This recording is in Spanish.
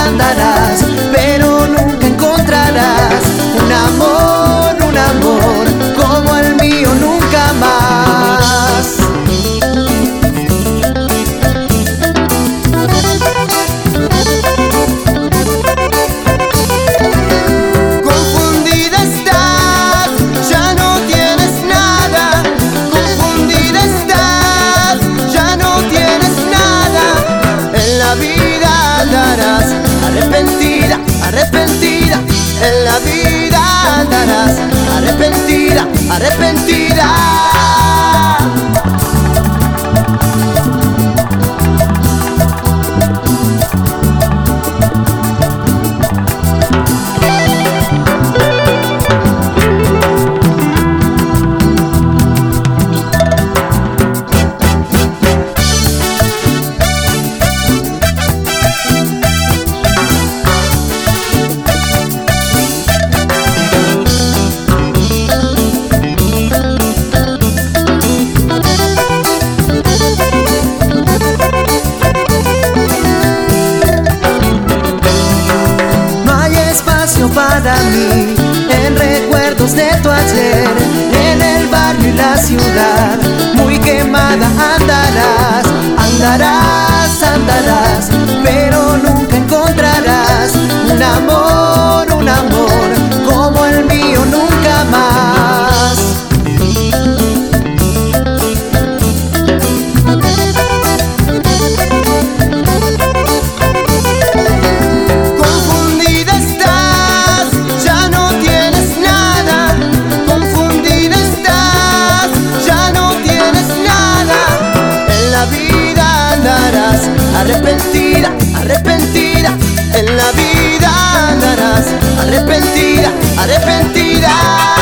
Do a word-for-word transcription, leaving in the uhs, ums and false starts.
andarás, pero nunca encontrarás un amor, un amor como el mío, nunca más. Confundida estás, ya no tienes nada. Confundida estás, ya no tienes nada. En la vida andarás arrepentida, arrepentida. En la vida andarás arrepentida, arrepentida. Para mí, en recuerdos de tu ayer, en el barrio y la ciudad, muy quemada andarás, andarás, andarás, pero nunca encontrarás un amor, un amor como el mío, nunca más. Arrepentida, arrepentida, en la vida andarás arrepentida, arrepentida.